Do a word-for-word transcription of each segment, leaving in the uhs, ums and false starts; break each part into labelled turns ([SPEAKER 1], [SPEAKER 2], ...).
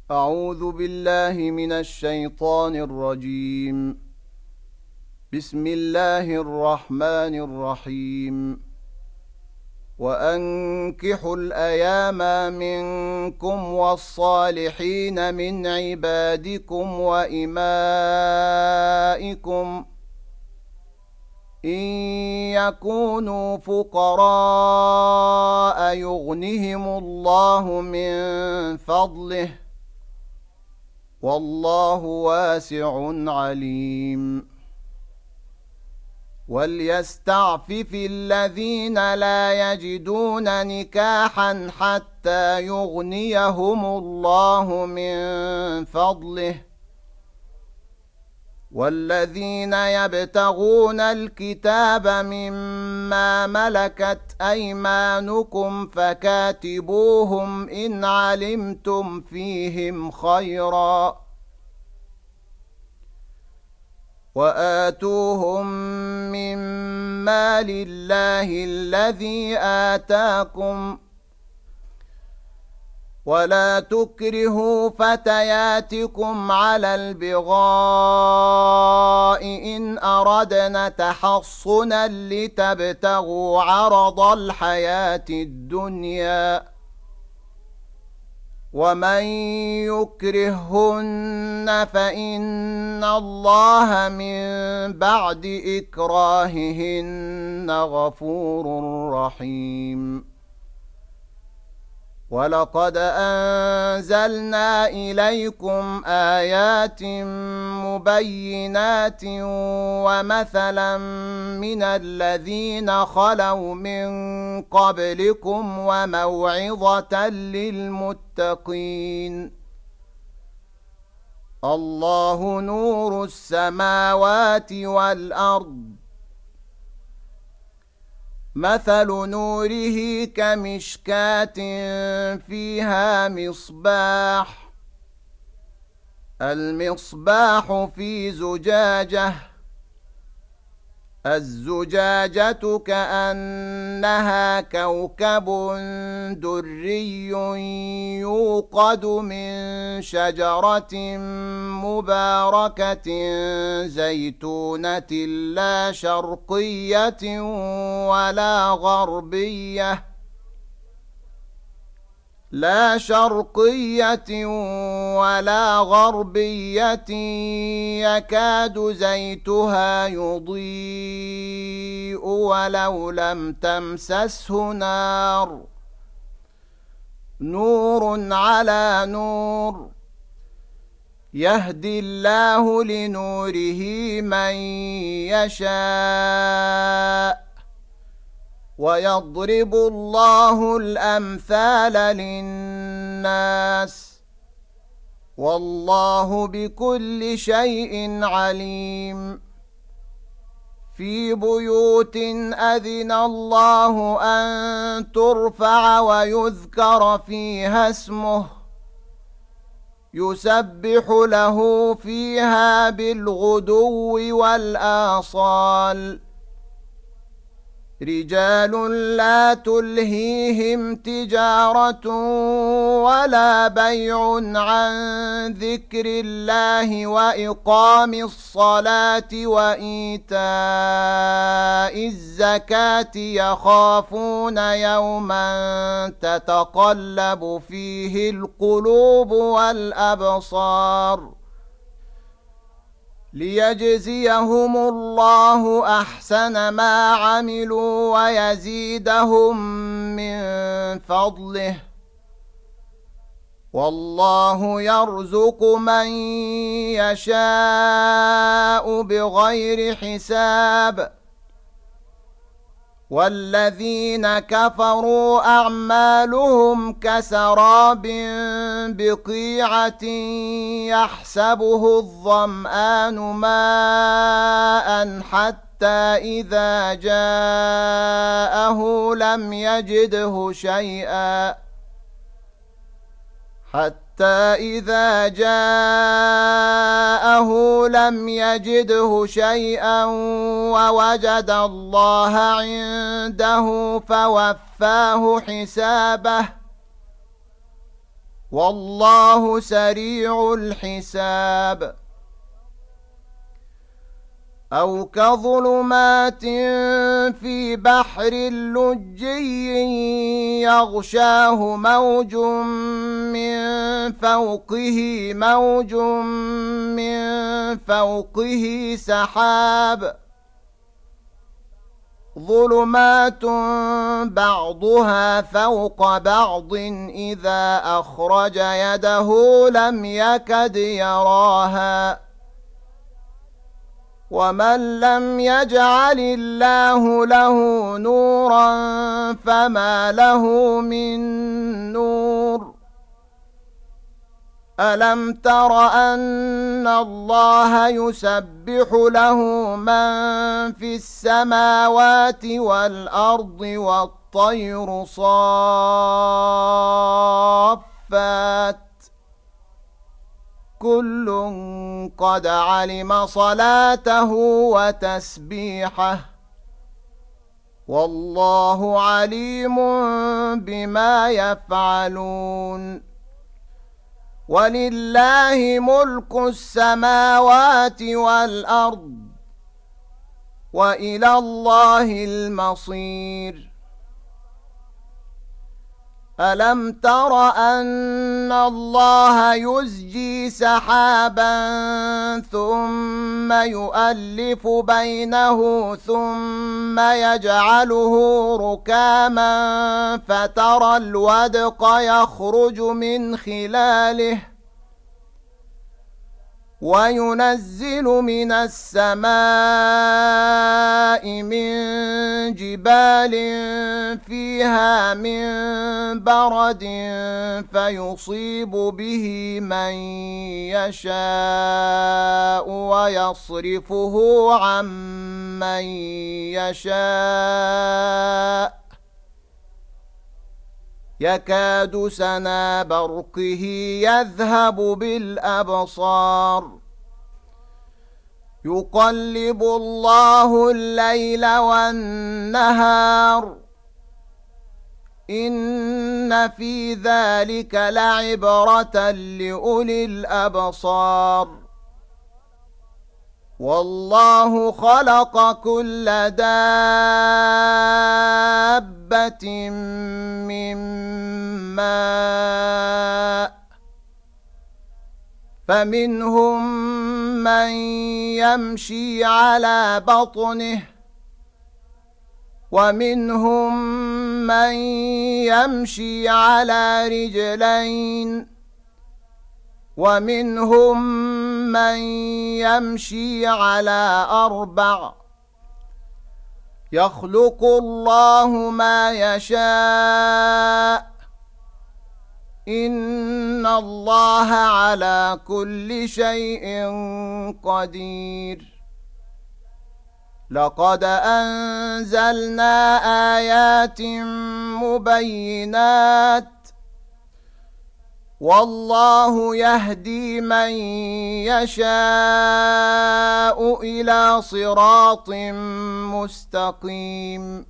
[SPEAKER 1] أعوذ بالله من الشيطان الرجيم. بسم الله الرحمن الرحيم. وأنكحوا الأيام منكم والصالحين من عبادكم وإمائكم إن يكونوا فقراء يغنهم الله من فضله والله واسع عليم. وليستعفف الذين لا يجدون نكاحا حتى يغنيهم الله من فضله والذين يبتغون الكتاب مما ملكت أيمانكم فكاتبوهم إن علمتم فيهم خيرا وآتوهم من مال الله الذي آتاكم ولا تكرهوا فتياتكم على البغاء إن أردنا تحصنا لتبتغوا عرض الحياة الدنيا ومن يكرهن فإن الله من بعد إكراههن غفور رحيم. ولقد أنزلنا إليكم آيات مبينات ومثلا من الذين خلوا من قبلكم وموعظة للمتقين. الله نور السماوات والأرض مثل نوره كمشكاة فيها مصباح المصباح في زجاجة الزجاجة كأنها كوكب دري يوقد من شجرة مباركة زيتونة لا شرقية ولا غربية لا شرقية ولا غربية يكاد زيتها يضيء ولو لم تمسسه نار نور على نور يهدي الله لنوره من يشاء ويضرب الله الأمثال للناس والله بكل شيء عليم. في بيوت أذن الله أن ترفع ويذكر فيها اسمه يسبح له فيها بالغدو والآصال رجال لا تلهيهم تجارة ولا بيع عن ذكر الله وإقام الصلاة وإيتاء الزكاة يخافون يوما تتقلب فيه القلوب والأبصار ليجزيهم الله أحسن ما عملوا ويزيدهم من فضله والله يرزق من يشاء بغير حساب. والذين كفروا أعمالهم كسراب بقيعة يحسبه الظمآن ماء حتى إذا جاءه لم يجده شيئا حتى إذا جاءه لم يجده شيئا ووجد الله عنده فوفاه حسابه والله سريع الحساب. أو كظلمات في بحر لجي يغشاه موج من فوقه موج من فوقه سحاب ظلمات بعضها فوق بعض إذا أخرج يده لم يكد يراها ومن لم يجعل الله له نورا فما له من نور. ألم تر أن الله يسبح له من في السماوات والأرض والطير صافات كل قد علم صلاته وتسبيحه والله عليم بما يفعلون. ولله ملك السماوات والأرض وإلى الله المصير. ألم تر أن الله يزجي سحابا ثم يؤلف بينه ثم يجعله ركاما فترى الودق يخرج من خلاله وينزل من السماء من جبال فيها من برد فيصيب به من يشاء ويصرفه عن من يشاء يكاد سنا برقه يذهب بالأبصار يقلب الله الليل والنهار إن في ذلك لعبرة لأولي الأبصار. والله خلق كل دابة من ماء فمنهم من يمشي على بطنه ومنهم من يمشي على رجلين ومنهم من يمشي على أربع يخلق الله ما يشاء إن الله على كل شيء قدير. لقد أنزلنا آيات مبينات والله يهدي من يشاء إلى صراط مستقيم.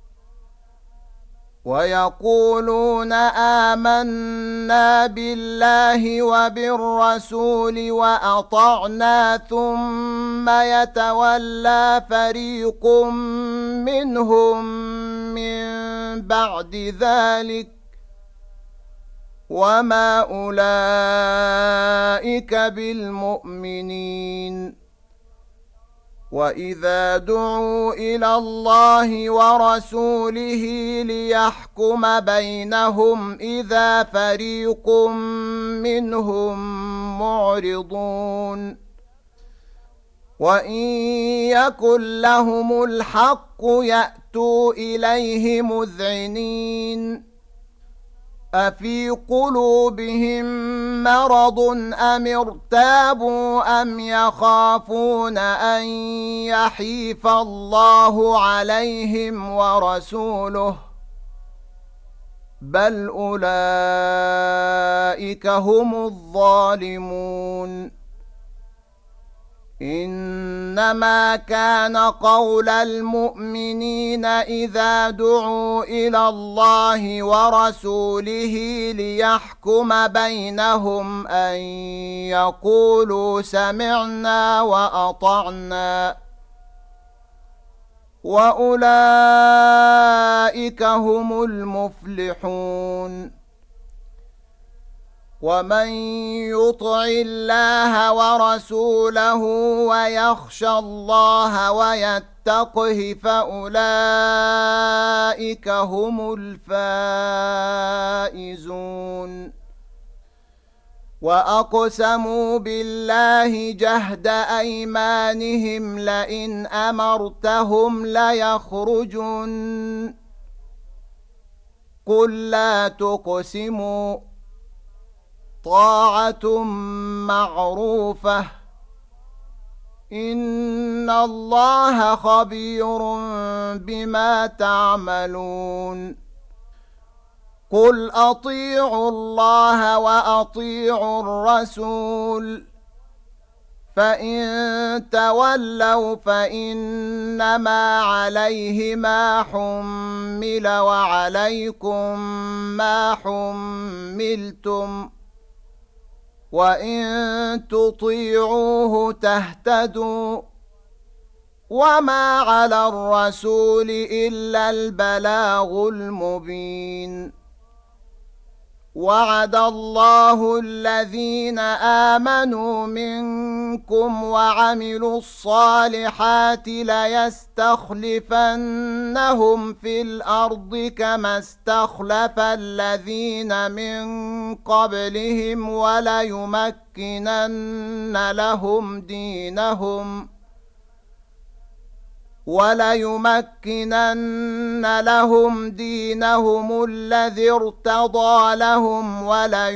[SPEAKER 1] ويقولون آمنا بالله وبالرسول وأطعنا ثم يتولى فريق منهم من بعد ذلك وما أولئك بالمؤمنين. وإذا دعوا إلى الله ورسوله ليحكم بينهم إذا فريق منهم معرضون وإن يكن لهم الحق يأتوا إليه مذعنين. أفي قلوبهم مرض أم ارتابوا أم يخافون أن يحيف الله عليهم ورسوله بل أولئك هم الظالمون. إنما كان قول المؤمنين إذا دعوا إلى الله ورسوله ليحكم بينهم أن يقولوا سمعنا وأطعنا وأولئك هم المفلحون ومن يطع الله ورسوله ويخشى الله ويتقه فأولئك هم الفائزون وأقسموا بالله جهد أيمانهم لئن أمرتهم ليخرجن قل لا تقسموا طاعة معروفة إن الله خبير بما تعملون قل أطيعوا الله وأطيعوا الرسول فإن تولوا فإنما عليه ما حمل وعليكم ما حملتم وإن تطيعوه تهتدوا وما على الرسول إلا البلاغ المبين وعد الله الذين آمنوا منكم وعملوا الصالحات ليستخلفنهم في الأرض كما استخلف الذين من قبلهم وليمكنن لهم دينهم وليمكنن لهم دينهم الذي ارتضى لهم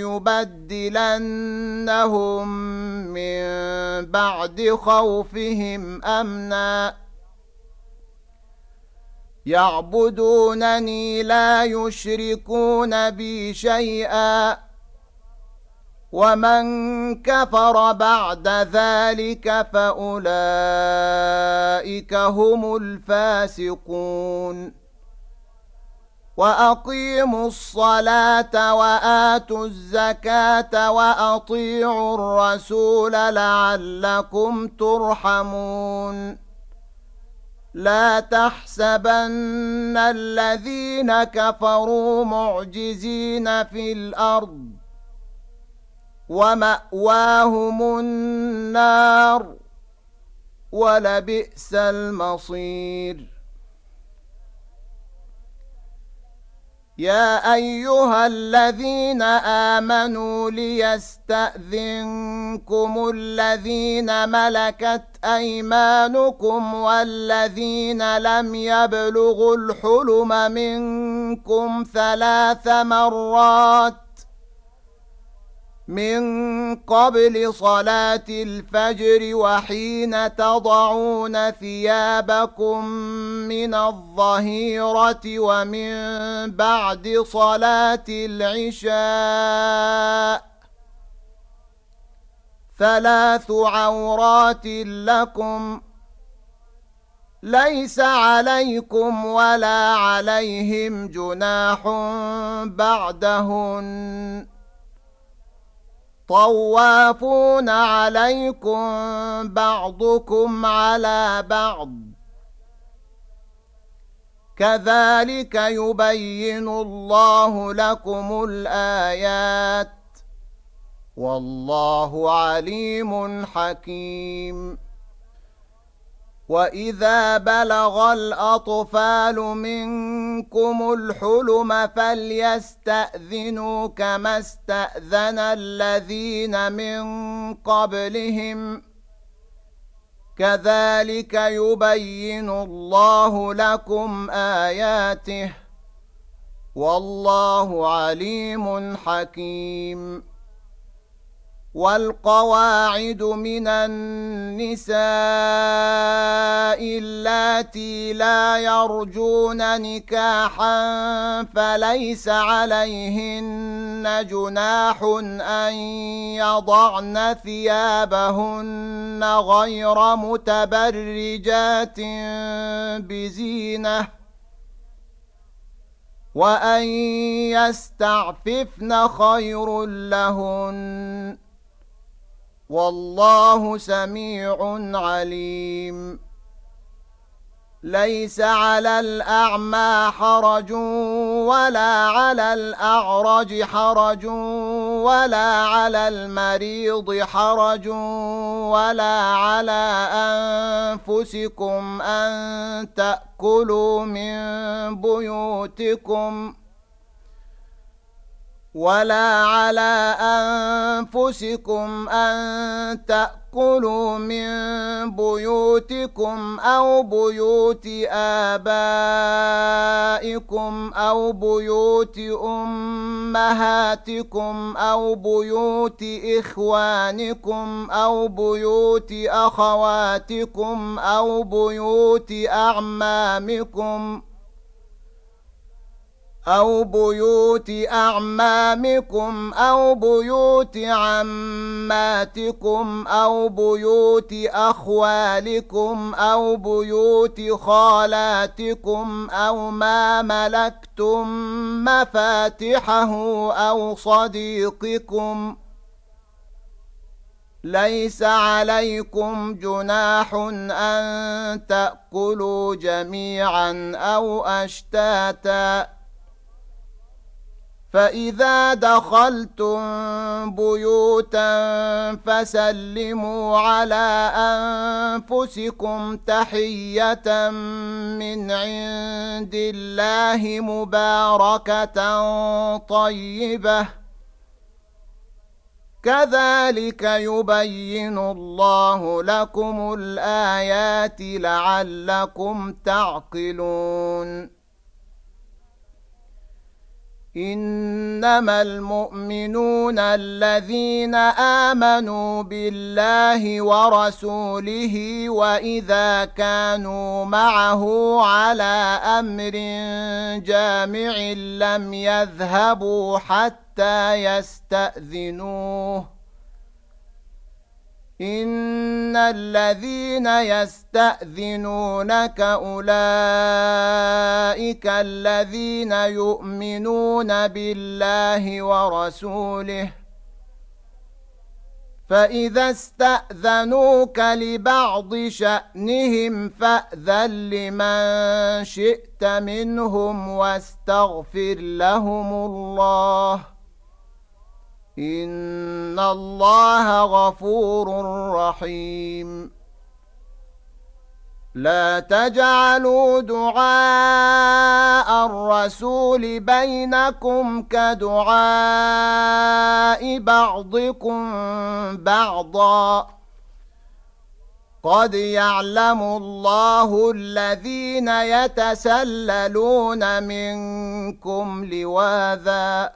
[SPEAKER 1] وليبدلنهم من بعد خوفهم أمنا يعبدونني لا يشركون بي شيئا ومن كفر بعد ذلك فأولئك هم الفاسقون وأقيموا الصلاة وآتوا الزكاة وأطيعوا الرسول لعلكم ترحمون لا تحسبن الذين كفروا معجزين في الأرض ومأواهم النار ولبئس المصير يا أيها الذين آمنوا ليستأذنكم الذين ملكت أيمانكم والذين لم يبلغوا الحلم منكم ثلاث مرات من قبل صلاة الفجر وحين تضعون ثيابكم من الظهيرة ومن بعد صلاة العشاء ثلاث عورات لكم ليس عليكم ولا عليهم جناح بعدهن طوافون عليكم بعضكم على بعض كذلك يبين الله لكم الآيات والله عليم حكيم وإذا بلغ الأطفال منكم الحلم فليستأذنوا كما استأذن الذين من قبلهم كذلك يبين الله لكم آياته والله عليم حكيم والقواعد من النساء اللاتي لا يرجون نكاحا فليس عليهن جناح أن يضعن ثيابهن غير متبرجات بزينة وأن يستعففن خير لهن والله سميع عليم. ليس على الأعمى حرج ولا على الأعرج حرج ولا على المريض حرج ولا على أنفسكم أن تأكلوا من بيوتكم ولا على أنفسكم أن تأكلوا من بيوتكم أو بيوت آبائكم أو بيوت أمهاتكم أو بيوت إخوانكم أو بيوت أخواتكم أو بيوت أعمامكم أو بيوت أعمامكم أو بيوت عماتكم أو بيوت أخوالكم أو بيوت خالاتكم أو ما ملكتم مفاتحه أو صديقكم. ليس عليكم جناح أن تأكلوا جميعا أو أشتاتا فإذا دخلتم بيوتا فسلموا على أنفسكم تحية من عند الله مباركة طيبة كذلك يبين الله لكم الآيات لعلكم تعقلون. إنما المؤمنون الذين آمنوا بالله ورسوله وإذا كانوا معه على أمر جامع لم يذهبوا حتى يستأذنوه. إن الذين يستأذنونك أولئك الذين يؤمنون بالله ورسوله فإذا استأذنوك لبعض شأنهم فأذن لمن شئت منهم واستغفر لهم الله إن الله غفور رحيم. لا تجعلوا دعاء الرسول بينكم كدعاء بعضكم بعضا قد يعلم الله الذين يتسللون منكم لواذا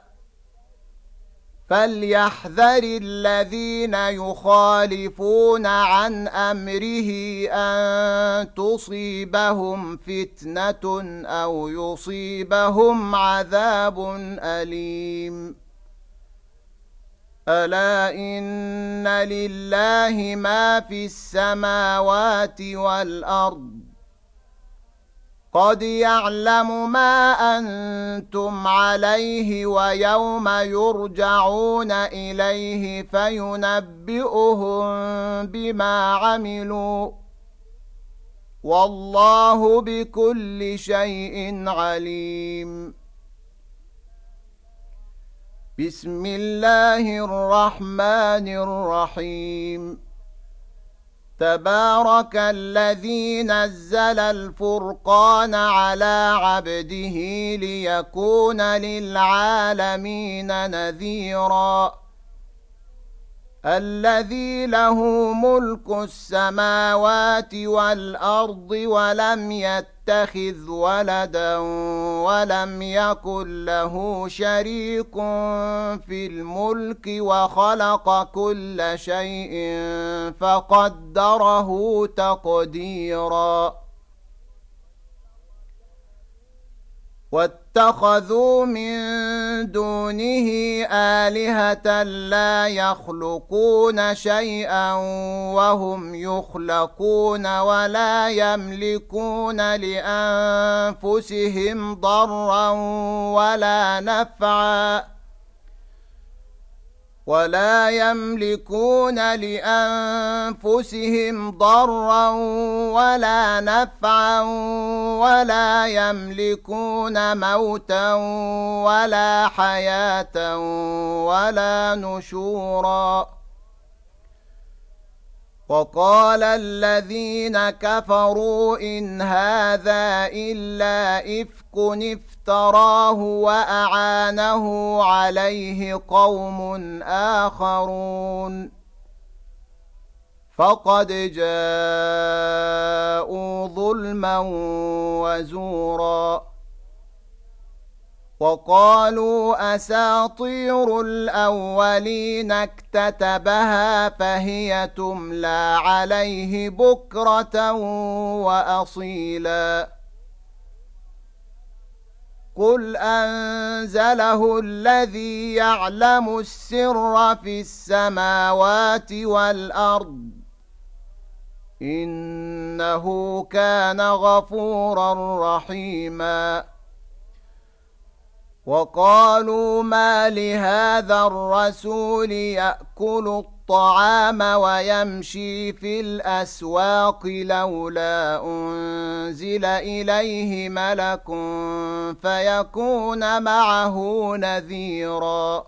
[SPEAKER 1] فليحذر الذين يخالفون عن أمره أن تصيبهم فتنة أو يصيبهم عذاب أليم. ألا إن لله ما في السماوات والأرض قد يعلم ما أنتم عليه ويوم يرجعون إليه فينبئهم بما عملوا والله بكل شيء عليم. بسم الله الرحمن الرحيم. تبارك الذي نزل الفرقان على عبده ليكون للعالمين نذيرا الذي له ملك السماوات والأرض ولم يتبع يتخذ ولدا ولم يكن له شريك في الملك وخلق كل شيء فقدره تقديرا واتخذوا من دونه آلهة لا يخلقون شيئا وهم يخلقون ولا يملكون لأنفسهم ضرا ولا نفعا ولا يملكون لأنفسهم ضرا ولا نفعا ولا يملكون موتا ولا حياة ولا نشورا وقال الذين كفروا إن هذا إلا إفك افتراه وأعانه عليه قوم آخرون فقد جاءوا ظلما وزورا وقالوا أساطير الأولين اكتتبها فهي تملى عليه بكرة وأصيلا قل أنزله الذي يعلم السر في السماوات والأرض إنه كان غفورا رحيما وقالوا ما لهذا الرسول يأكل الطعام ويمشي في الأسواق لولا أنزل إليه ملك فيكون معه نذيرا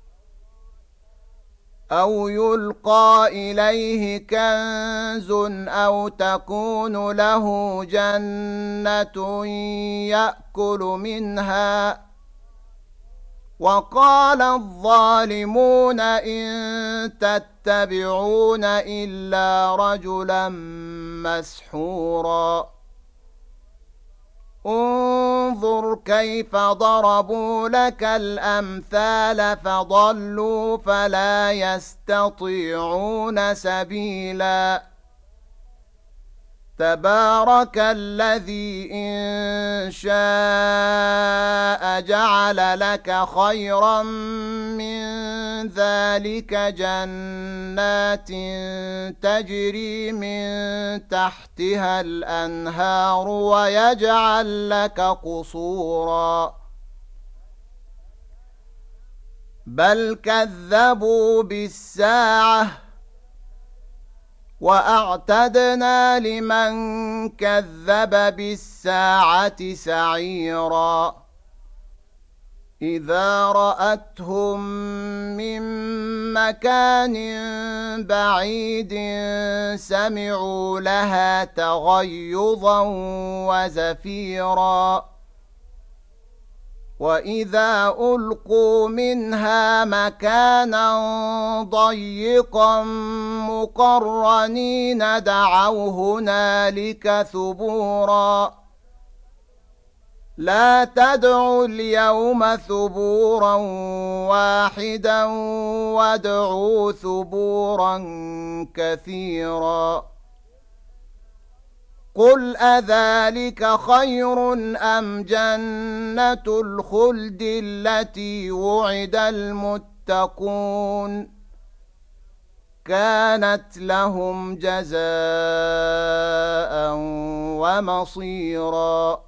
[SPEAKER 1] أو يلقى إليه كنز أو تكون له جنة يأكل منها وقال الظالمون إن تتبعون إلا رجلا مسحورا انظر كيف ضربوا لك الأمثال فضلوا فلا يستطيعون سبيلا تبارك الذي إن شاء جعل لك خيرا من ذلك جنات تجري من تحتها الأنهار ويجعل لك قصورا بل كذبوا بالساعة وأعتدنا لمن كذب بالساعة سعيرا إذا رأتهم من مكان بعيد سمعوا لها تغيظا وزفيرا وإذا ألقوا منها مكانا ضيقا مقرنين دعوا هنالك ثبورا لا تدعوا اليوم ثبورا واحدا وادعوا ثبورا كثيرا قل أذلك خير أم جنة الخلد التي وعد المتقون كانت لهم جزاء ومصيرا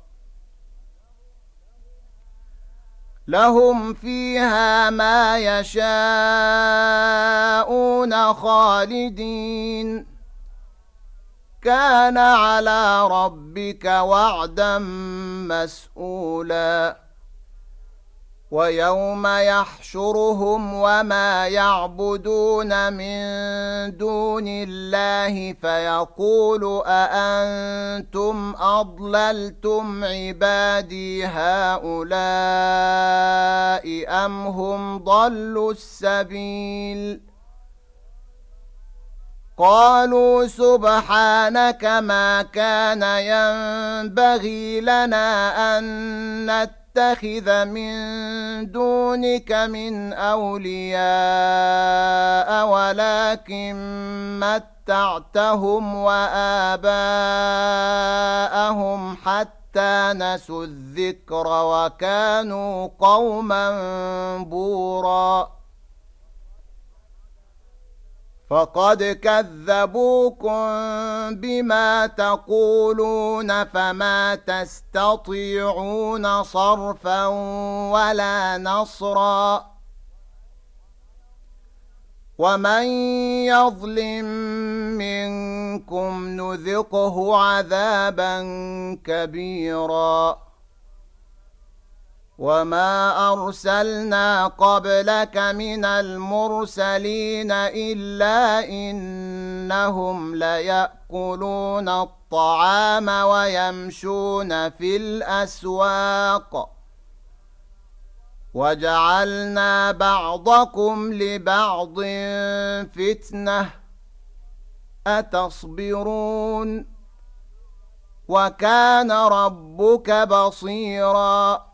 [SPEAKER 1] لهم فيها ما يشاءون خالدين كان على ربك وعدا مسئولا ويوم يحشرهم وما يعبدون من دون الله فيقول أأنتم أضللتم عبادي هؤلاء أم هم ضلوا السبيل قالوا سبحانك ما كان ينبغي لنا أن نتخذ من دونك من أولياء ولكن متعتهم وآباءهم حتى نسوا الذكر وكانوا قوما بورا فقد كذبوكم بما تقولون فما تستطيعون صرفا ولا نصرا ومن يظلم منكم نذقه عذابا كبيرا وما أرسلنا قبلك من المرسلين إلا إنهم ليأكلون الطعام ويمشون في الأسواق وجعلنا بعضكم لبعض فتنة أتصبرون وكان ربك بصيراً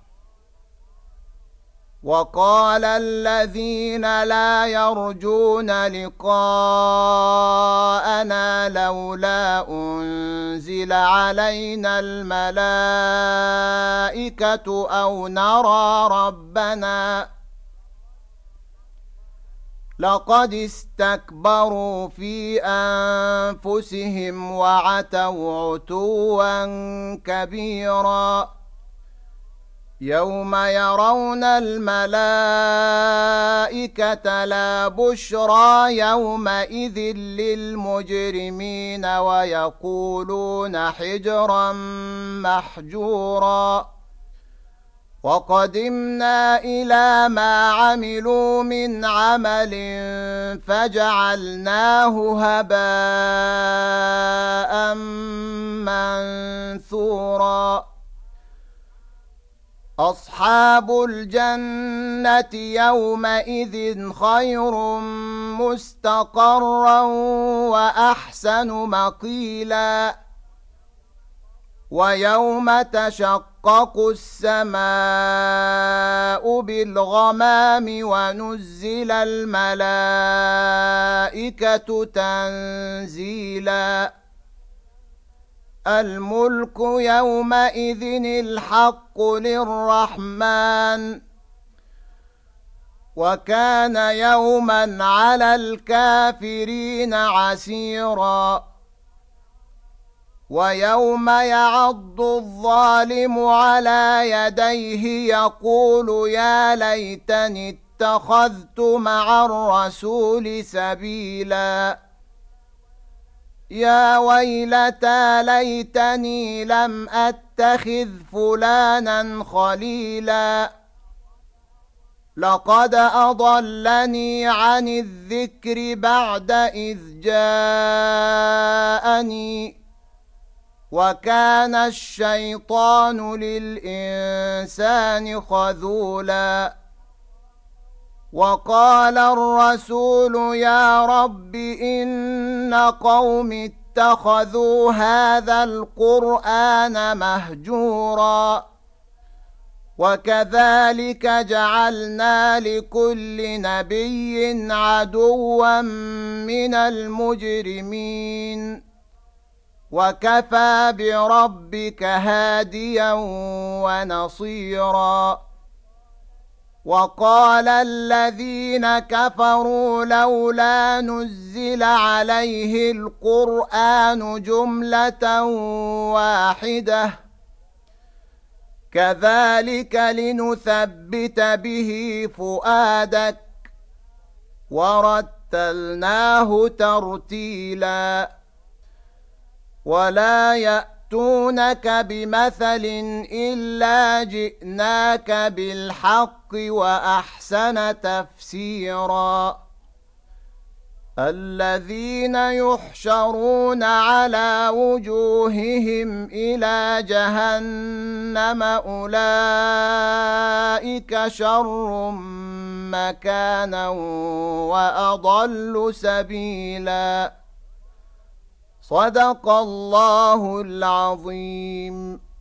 [SPEAKER 1] وقال الذين لا يرجون لقاءنا لولا أنزل علينا الملائكة أو نرى ربنا لقد استكبروا في أنفسهم وعتوا عتوا كبيرا يوم يرون الملائكة لا بشرى يومئذ للمجرمين ويقولون حجرا محجورا وقدمنا إلى ما عملوا من عمل فجعلناه هباء منثورا أصحاب الجنة يومئذ خير مستقرا وأحسن مقيلا ويوم تشقق السماء بالغمام ونزل الملائكة تنزيلا الملك يومئذ الحق للرحمن وكان يوما على الكافرين عسيرا ويوم يعض الظالم على يديه يقول يا ليتني اتخذت مع الرسول سبيلا يا ويلتى ليتني لم أتخذ فلانا خليلا لقد أضلني عن الذكر بعد إذ جاءني وكان الشيطان للإنسان خذولا وقال الرسول يا رب إن قوم اتخذوا هذا القرآن مهجورا وكذلك جعلنا لكل نبي عدوا من المجرمين وكفى بربك هاديا ونصيرا وقال الذين كفروا لولا نزل عليه القرآن جملة واحدة كذلك لنثبت به فؤادك ورتلناه ترتيلا ولا يأتونك بمثل إلا جئناك بالحق وأحسن تفسيرا الذين يحشرون على وجوههم إلى جهنم أولئك شر مكانا وأضل سبيلا صدق الله العظيم.